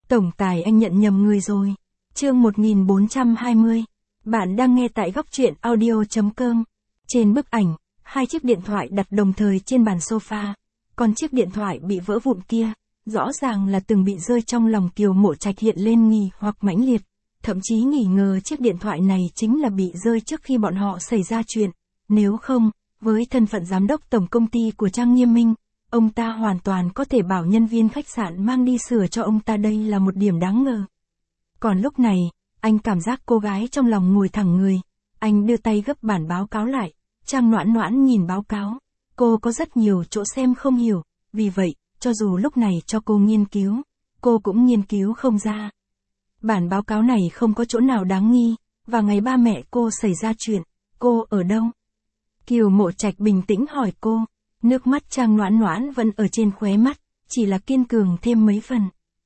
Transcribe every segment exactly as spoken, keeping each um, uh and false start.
Tổng tài anh nhận nhầm người rồi. Chương một nghìn bốn trăm hai mươi. Bạn đang nghe tại góc truyện audio chấm com. Trên bức ảnh, hai chiếc điện thoại đặt đồng thời trên bàn sofa. Còn chiếc điện thoại bị vỡ vụn kia, rõ ràng là từng bị rơi trong lòng Kiều Mộ Trạch hiện lên nghi hoặc mãnh liệt. Thậm chí nghi ngờ chiếc điện thoại này chính là bị rơi trước khi bọn họ xảy ra chuyện. Nếu không, với thân phận giám đốc tổng công ty của Trang Nghiêm Minh, ông ta hoàn toàn có thể bảo nhân viên khách sạn mang đi sửa cho ông ta, đây là một điểm đáng ngờ. Còn lúc này, anh cảm giác cô gái trong lòng ngồi thẳng người. Anh đưa tay gấp bản báo cáo lại. Trang Noãn Noãn nhìn báo cáo. Cô có rất nhiều chỗ xem không hiểu. Vì vậy, cho dù lúc này cho cô nghiên cứu, cô cũng nghiên cứu không ra. Bản báo cáo này không có chỗ nào đáng nghi. Và ngày ba mẹ cô xảy ra chuyện, cô ở đâu? Kiều Mộ Trạch bình tĩnh hỏi cô. Nước mắt Trang Noãn Noãn vẫn ở trên khóe mắt, chỉ là kiên cường thêm mấy phần.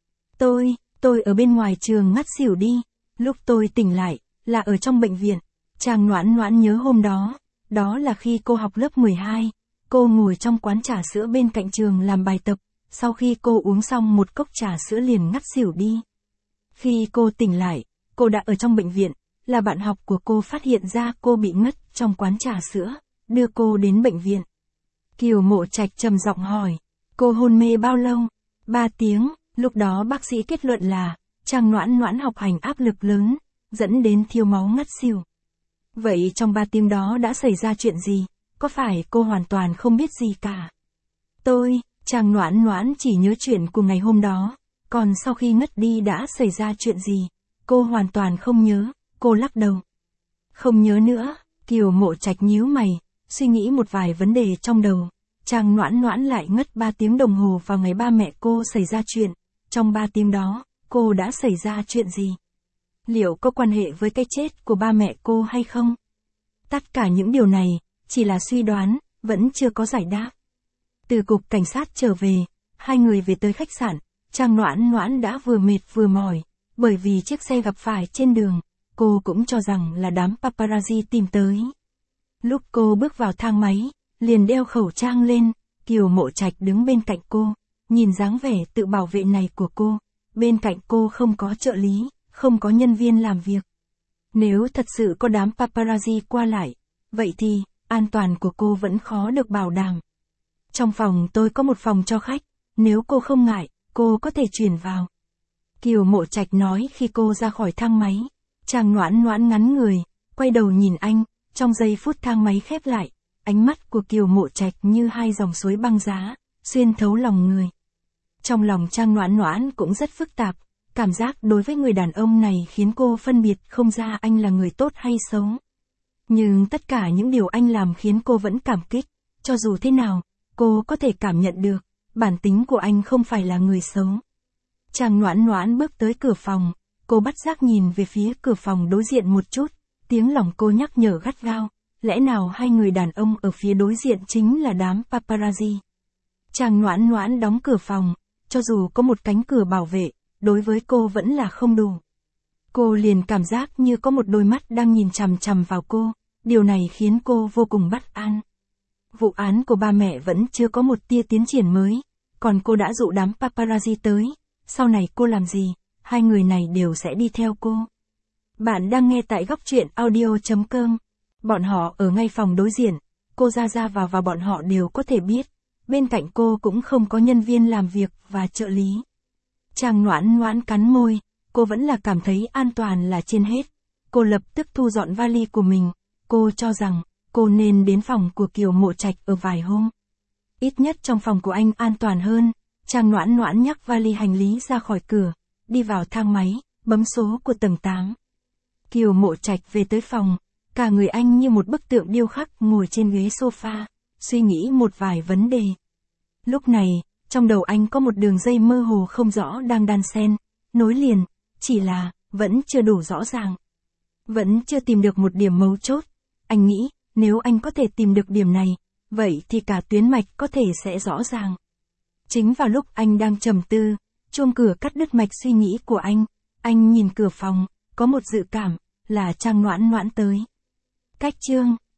Tôi, tôi ở bên ngoài trường ngất xỉu đi. Lúc tôi tỉnh lại, là ở trong bệnh viện. Trang Noãn Noãn nhớ hôm đó, đó là khi cô học lớp mười hai. Cô ngồi trong quán trà sữa bên cạnh trường làm bài tập. Sau khi cô uống xong một cốc trà sữa liền ngất xỉu đi. Khi cô tỉnh lại, cô đã ở trong bệnh viện. Là bạn học của cô phát hiện ra cô bị ngất trong quán trà sữa, đưa cô đến bệnh viện. Kiều Mộ Trạch trầm giọng hỏi, cô hôn mê bao lâu? Ba tiếng, lúc đó bác sĩ kết luận là, Trang Noãn Noãn học hành áp lực lớn, dẫn đến thiếu máu ngất xỉu. Vậy trong ba tiếng đó đã xảy ra chuyện gì? Có phải cô hoàn toàn không biết gì cả? Tôi, Trang Noãn Noãn chỉ nhớ chuyện của ngày hôm đó, còn sau khi ngất đi đã xảy ra chuyện gì? Cô hoàn toàn không nhớ, cô lắc đầu. Không nhớ nữa, Kiều Mộ Trạch nhíu mày. Suy nghĩ một vài vấn đề trong đầu. Trang Noãn Noãn lại ngất ba tiếng đồng hồ vào ngày ba mẹ cô xảy ra chuyện. Trong ba tiếng đó, cô đã xảy ra chuyện gì? Liệu có quan hệ với cái chết của ba mẹ cô hay không? Tất cả những điều này, chỉ là suy đoán, vẫn chưa có giải đáp. Từ cục cảnh sát trở về, hai người về tới khách sạn. Trang Noãn Noãn đã vừa mệt vừa mỏi, bởi vì chiếc xe gặp phải trên đường, cô cũng cho rằng là đám paparazzi tìm tới. Lúc cô bước vào thang máy, liền đeo khẩu trang lên, Kiều Mộ Trạch đứng bên cạnh cô, nhìn dáng vẻ tự bảo vệ này của cô, bên cạnh cô không có trợ lý, không có nhân viên làm việc. Nếu thật sự có đám paparazzi qua lại, vậy thì, an toàn của cô vẫn khó được bảo đảm. Trong phòng tôi có một phòng cho khách, nếu cô không ngại, cô có thể chuyển vào. Kiều Mộ Trạch nói khi cô ra khỏi thang máy. Trang Noãn Noãn ngắn người, quay đầu nhìn anh. Trong giây phút thang máy khép lại, ánh mắt của Kiều Mộ Trạch như hai dòng suối băng giá, xuyên thấu lòng người. Trong lòng Trang Noãn Noãn cũng rất phức tạp, cảm giác đối với người đàn ông này khiến cô phân biệt không ra anh là người tốt hay xấu. Nhưng tất cả những điều anh làm khiến cô vẫn cảm kích, cho dù thế nào, cô có thể cảm nhận được, bản tính của anh không phải là người xấu. Trang Noãn Noãn bước tới cửa phòng, cô bất giác nhìn về phía cửa phòng đối diện một chút. Tiếng lòng cô nhắc nhở gắt gao, lẽ nào hai người đàn ông ở phía đối diện chính là đám paparazzi? Trang Noãn Noãn đóng cửa phòng, cho dù có một cánh cửa bảo vệ, đối với cô vẫn là không đủ. Cô liền cảm giác như có một đôi mắt đang nhìn chằm chằm vào cô, điều này khiến cô vô cùng bất an. Vụ án của ba mẹ vẫn chưa có một tia tiến triển mới, còn cô đã dụ đám paparazzi tới, sau này cô làm gì, hai người này đều sẽ đi theo cô. Bạn đang nghe tại góc truyện audio chấm com. Bọn họ ở ngay phòng đối diện, cô ra ra vào và bọn họ đều có thể biết. Bên cạnh cô cũng không có nhân viên làm việc và trợ lý. Trang Noãn Noãn cắn môi, cô vẫn là cảm thấy an toàn là trên hết. Cô lập tức thu dọn vali của mình, cô cho rằng cô nên đến phòng của Kiều Mộ Trạch ở vài hôm. Ít nhất trong phòng của anh an toàn hơn. Trang Noãn Noãn nhắc vali hành lý ra khỏi cửa, đi vào thang máy, bấm số của tầng tám. Kiều Mộ Trạch về tới phòng, cả người anh như một bức tượng điêu khắc ngồi trên ghế sofa, suy nghĩ một vài vấn đề. Lúc này, trong đầu anh có một đường dây mơ hồ không rõ đang đan xen, nối liền, chỉ là, vẫn chưa đủ rõ ràng. Vẫn chưa tìm được một điểm mấu chốt. Anh nghĩ, nếu anh có thể tìm được điểm này, vậy thì cả tuyến mạch có thể sẽ rõ ràng. Chính vào lúc anh đang trầm tư, chuông cửa cắt đứt mạch suy nghĩ của anh. Anh nhìn cửa phòng, có một dự cảm, là Trang Noãn Noãn tới. Cách chương